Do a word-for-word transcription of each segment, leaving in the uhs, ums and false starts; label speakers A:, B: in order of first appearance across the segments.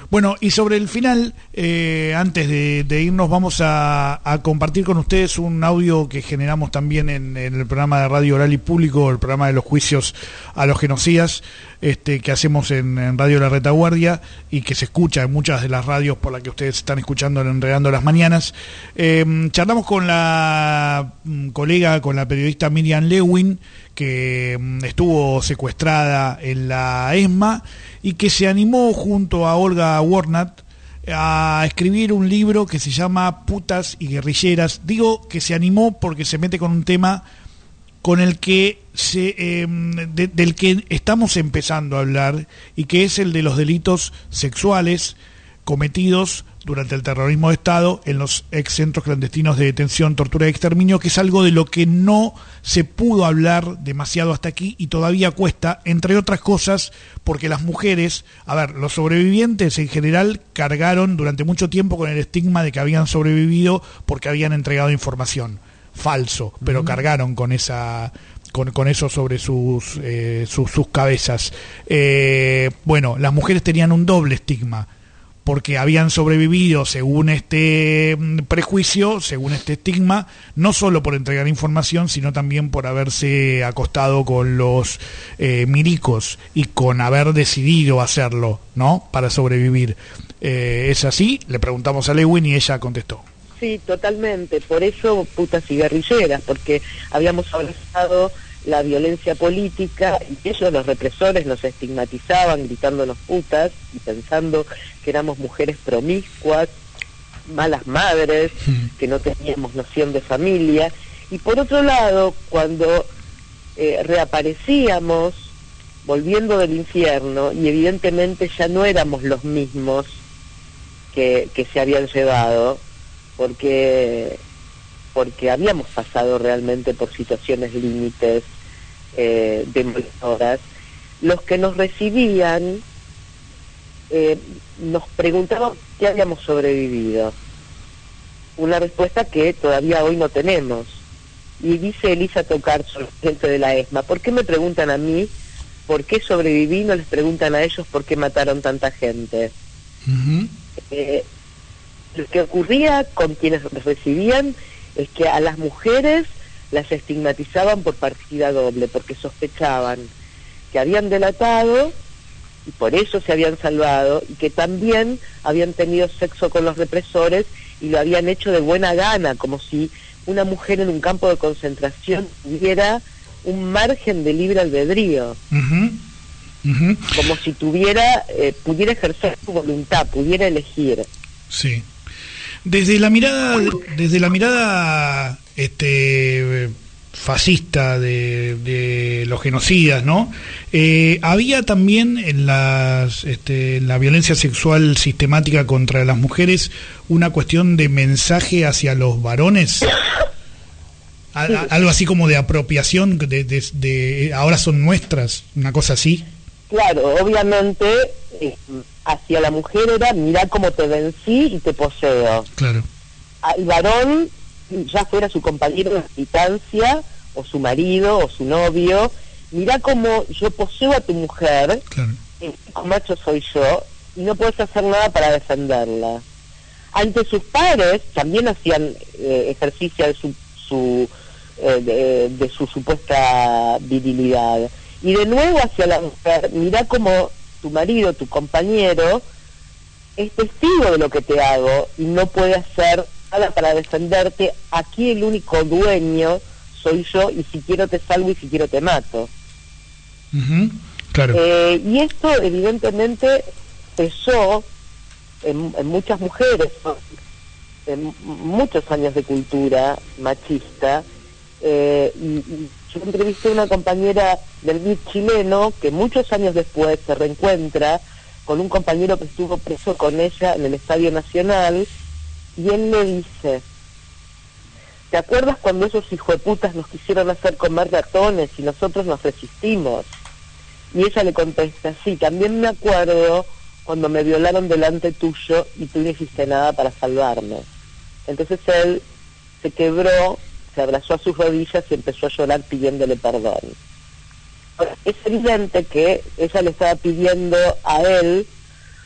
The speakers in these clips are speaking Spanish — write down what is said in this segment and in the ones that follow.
A: Bueno, y sobre el final, eh, antes de, de irnos, vamos a, a compartir con ustedes un audio que generamos también en, en el programa de Radio Oral y Público, el programa de los juicios a los genocidas, este, que hacemos en, en Radio La Retaguardia y que se escucha en muchas de las radios por las que ustedes están escuchando en Enredando las Mañanas. Eh, charlamos con la mm, colega, con la periodista Miriam Lewin, que mm, estuvo secuestrada en la ESMA y que se animó junto a Olga Warnat a escribir un libro que se llama Putas y Guerrilleras. Digo que se animó porque se mete con un tema con el que se, eh, de, del que estamos empezando a hablar, y que es el de los delitos sexuales cometidos durante el terrorismo de Estado en los ex centros clandestinos de detención, tortura y exterminio, que es algo de lo que no se pudo hablar demasiado hasta aquí y todavía cuesta, entre otras cosas porque las mujeres, a ver, los sobrevivientes en general cargaron durante mucho tiempo con el estigma de que habían sobrevivido porque habían entregado información. Falso, pero uh-huh. cargaron con esa con, con eso sobre sus, eh, sus, sus cabezas. Eh, bueno, las mujeres tenían un doble estigma, porque habían sobrevivido según este prejuicio, según este estigma, no solo por entregar información, sino también por haberse acostado con los eh, milicos y con haber decidido hacerlo, ¿no?, para sobrevivir. Eh, ¿Es así? Le preguntamos a Lewin y ella contestó.
B: Sí, totalmente. Por eso putas y guerrilleras, porque habíamos abrazado la violencia política y ellos, los represores, nos estigmatizaban gritándonos putas y pensando que éramos mujeres promiscuas, malas madres, que no teníamos noción de familia. Y por otro lado, cuando eh, reaparecíamos volviendo del infierno, y evidentemente ya no éramos los mismos que, que se habían llevado, porque porque habíamos pasado realmente por situaciones límites eh, demoledoras, los que nos recibían eh, nos preguntaban qué habíamos sobrevivido. Una respuesta que todavía hoy no tenemos. Y dice Elisa Tocarzo, gente de la ESMA, ¿por qué me preguntan a mí por qué sobreviví? No les preguntan a ellos por qué mataron tanta gente. Uh-huh. Eh, lo que ocurría con quienes recibían es que a las mujeres las estigmatizaban por partida doble, porque sospechaban que habían delatado y por eso se habían salvado, y que también habían tenido sexo con los represores y lo habían hecho de buena gana, como si una mujer en un campo de concentración tuviera un margen de libre albedrío. Uh-huh. Uh-huh. Como si tuviera, eh, pudiera ejercer su voluntad, pudiera elegir.
A: Sí. Desde la mirada, desde la mirada este fascista de, de los genocidas, ¿no? Eh, había también en las este, en la violencia sexual sistemática contra las mujeres una cuestión de mensaje hacia los varones, a, a, algo así como de apropiación de, de, de ahora son nuestras, una cosa así.
B: Claro, obviamente eh, hacia la mujer era mirá cómo te vencí y te poseo.
A: Claro.
B: Al varón, ya fuera su compañero de militancia, o su marido, o su novio, mirá cómo yo poseo a tu mujer, claro. El macho soy yo, y no puedes hacer nada para defenderla. Ante sus padres también hacían eh, ejercicio de su, su eh, de, de su supuesta virilidad. Y de nuevo hacia la mujer, mirá cómo tu marido, tu compañero, es testigo de lo que te hago y no puede hacer nada para defenderte. Aquí el único dueño soy yo, y si quiero te salvo y si quiero te mato.
A: Uh-huh. Claro.
B: Eh, y esto evidentemente pesó en, en muchas mujeres, en muchos años de cultura machista, eh, y, y yo entrevisté a una compañera del M I T chileno que muchos años después se reencuentra con un compañero que estuvo preso con ella en el Estadio Nacional, y él le dice: ¿te acuerdas cuando esos hijueputas nos quisieron hacer comer ratones y nosotros nos resistimos? Y ella le contesta: sí, también me acuerdo cuando me violaron delante tuyo y tú no hiciste nada para salvarme. Entonces él se quebró, se abrazó a sus rodillas y empezó a llorar pidiéndole perdón. Es evidente que ella le estaba pidiendo a él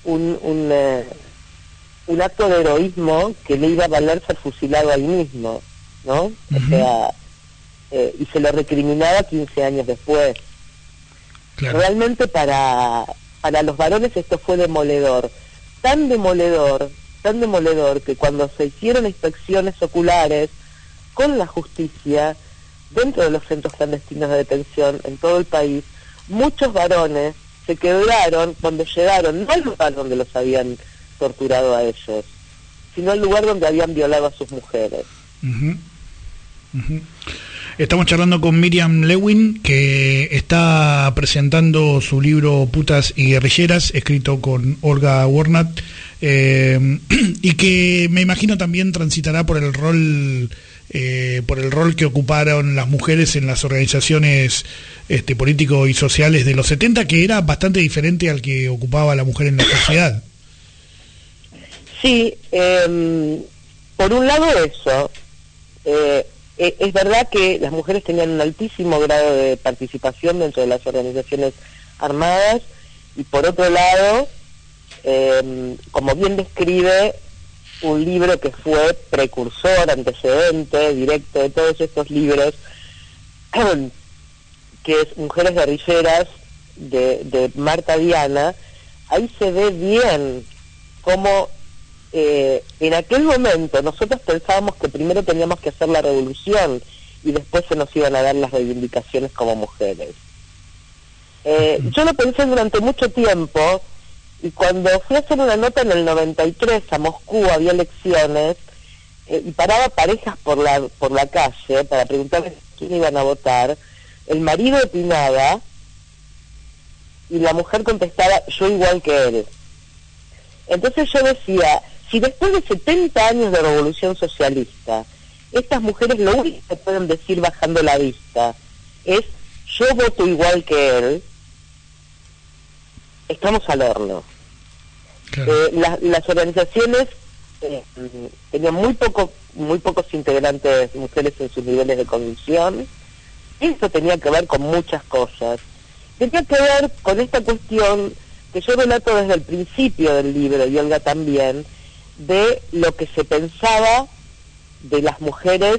B: un, un, eh, un acto de heroísmo que le iba a valer ser fusilado ahí mismo, ¿no? Uh-huh. O sea, eh, y se lo recriminaba quince años después. Claro. Realmente para, para los varones esto fue demoledor, tan demoledor, tan demoledor que cuando se hicieron inspecciones oculares con la justicia dentro de los centros clandestinos de detención en todo el país, muchos varones se quebraron cuando llegaron, no al lugar donde los habían torturado a ellos, sino al lugar donde habían violado a sus mujeres.
A: Uh-huh. Uh-huh. Estamos charlando con Miriam Lewin, que está presentando su libro Putas y Guerrilleras, escrito con Olga Warnat, eh, y que me imagino también transitará por el rol eh, por el rol que ocuparon las mujeres en las organizaciones este, políticos y sociales de los setenta, que era bastante diferente al que ocupaba la mujer en la sociedad.
B: Sí, eh, por un lado eso, eh, es verdad que las mujeres tenían un altísimo grado de participación dentro de las organizaciones armadas, y por otro lado, eh, como bien describe un libro que fue precursor, antecedente directo de todos estos libros, que es Mujeres Guerrilleras, de, de Marta Diana, ahí se ve bien cómo eh, en aquel momento nosotros pensábamos que primero teníamos que hacer la revolución y después se nos iban a dar las reivindicaciones como mujeres. Eh, yo lo pensé durante mucho tiempo, y cuando fui a hacer una nota en el noventa y tres a Moscú, había elecciones, eh, y paraba parejas por la por la calle para preguntarles quién iban a votar. El marido opinaba y la mujer contestaba, yo igual que él. Entonces yo decía, si después de setenta años de revolución socialista, estas mujeres lo único que pueden decir bajando la vista es, yo voto igual que él, estamos al horno. Claro. Eh, la, las organizaciones eh, tenían muy poco, muy pocos integrantes mujeres en sus niveles de conducción. Eso tenía que ver con muchas cosas. Tenía que ver con esta cuestión que yo relato desde el principio del libro, y Olga también, de lo que se pensaba de las mujeres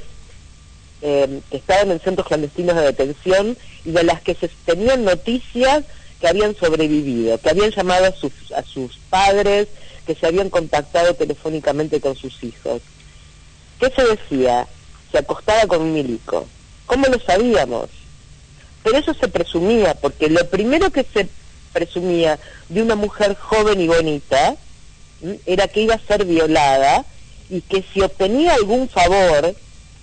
B: eh, que estaban en centros clandestinos de detención y de las que se tenían noticias que habían sobrevivido, que habían llamado a sus, a sus padres, que se habían contactado telefónicamente con sus hijos. ¿Qué se decía? Se acostaba con un milico. ¿Cómo lo sabíamos? Pero eso se presumía, porque lo primero que se presumía de una mujer joven y bonita ¿m? era que iba a ser violada, y que si obtenía algún favor,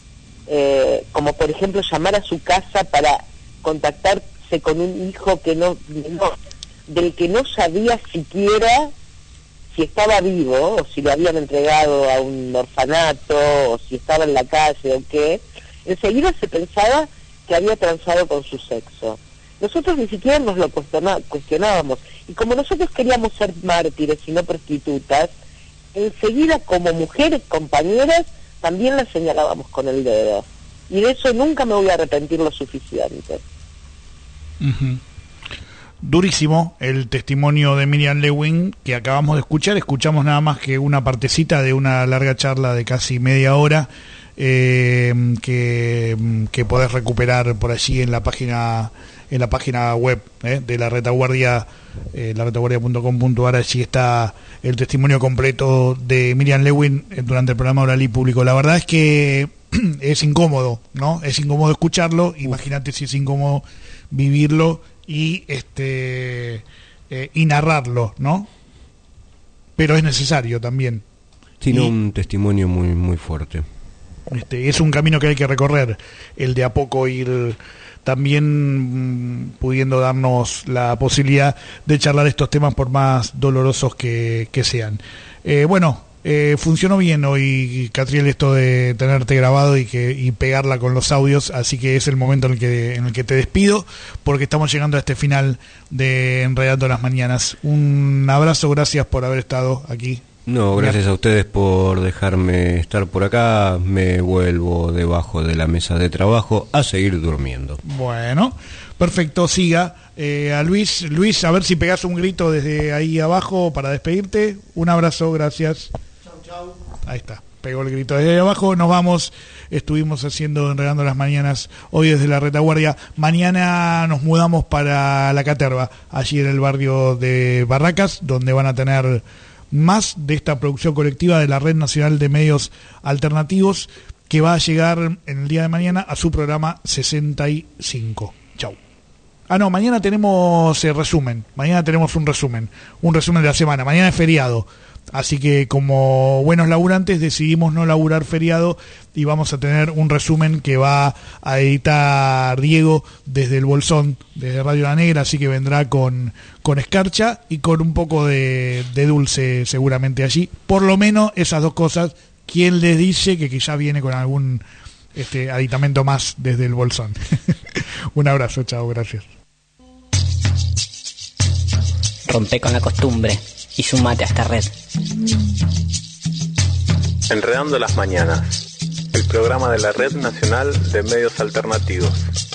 B: eh, como por ejemplo llamar a su casa para contactarse con un hijo que no, no del que no sabía siquiera si estaba vivo, o si lo habían entregado a un orfanato, o si estaba en la calle o qué, enseguida se pensaba que había transado con su sexo. Nosotros ni siquiera nos lo cuestionábamos, y como nosotros queríamos ser mártires y no prostitutas, enseguida como mujeres compañeras también las señalábamos con el dedo, y de eso nunca me voy a arrepentir lo suficiente.
A: Uh-huh. Durísimo el testimonio de Miriam Lewin que acabamos de escuchar. Escuchamos nada más que una partecita de una larga charla de casi media hora, eh, que, que podés recuperar por allí en la página en la página web eh, de la Retaguardia, eh, la retaguardia punto com punto a r. Allí está el testimonio completo de Miriam Lewin durante el programa Oral y Público. La verdad es que es incómodo, ¿no? Es incómodo escucharlo. Imagínate si es incómodo vivirlo y este eh, y narrarlo, ¿no? Pero es necesario también.
C: Tiene y, un testimonio muy muy fuerte.
A: Este es un camino que hay que recorrer, el de a poco ir también mmm, pudiendo darnos la posibilidad de charlar estos temas por más dolorosos que, que sean. Eh, bueno, eh, funcionó bien hoy, Catriel, esto de tenerte grabado y que y pegarla con los audios, así que es el momento en el que en el que te despido, porque estamos llegando a este final de Enredando las Mañanas. Un abrazo, gracias por haber estado aquí.
C: No, gracias a ustedes por dejarme estar por acá. Me vuelvo debajo de la mesa de trabajo a seguir durmiendo.
A: Bueno, Perfecto, siga. Eh, a Luis, Luis, a ver si pegás un grito desde ahí abajo para despedirte. Un abrazo, gracias. Chau, chau. Ahí está, pegó el grito desde ahí abajo. Nos vamos, estuvimos haciendo Enredando las Mañanas hoy desde la retaguardia. Mañana nos mudamos para La Caterva, allí en el barrio de Barracas, donde van a tener más de esta producción colectiva de la Red Nacional de Medios Alternativos, que va a llegar en el día de mañana a su programa sesenta y cinco. Chau. Ah, no, mañana tenemos eh, resumen, mañana tenemos un resumen, un resumen de la semana, mañana es feriado, así que como buenos laburantes decidimos no laburar feriado y vamos a tener un resumen que va a editar Diego desde el Bolsón, desde Radio La Negra, así que vendrá con, con escarcha y con un poco de, de dulce seguramente allí, por lo menos esas dos cosas. ¿Quién les dice que quizá viene con algún este aditamento más desde el Bolsón? Un abrazo, chao, gracias.
D: Rompe con la costumbre y sumate a esta red.
E: Enredando las Mañanas, el programa de la Red Nacional de Medios Alternativos.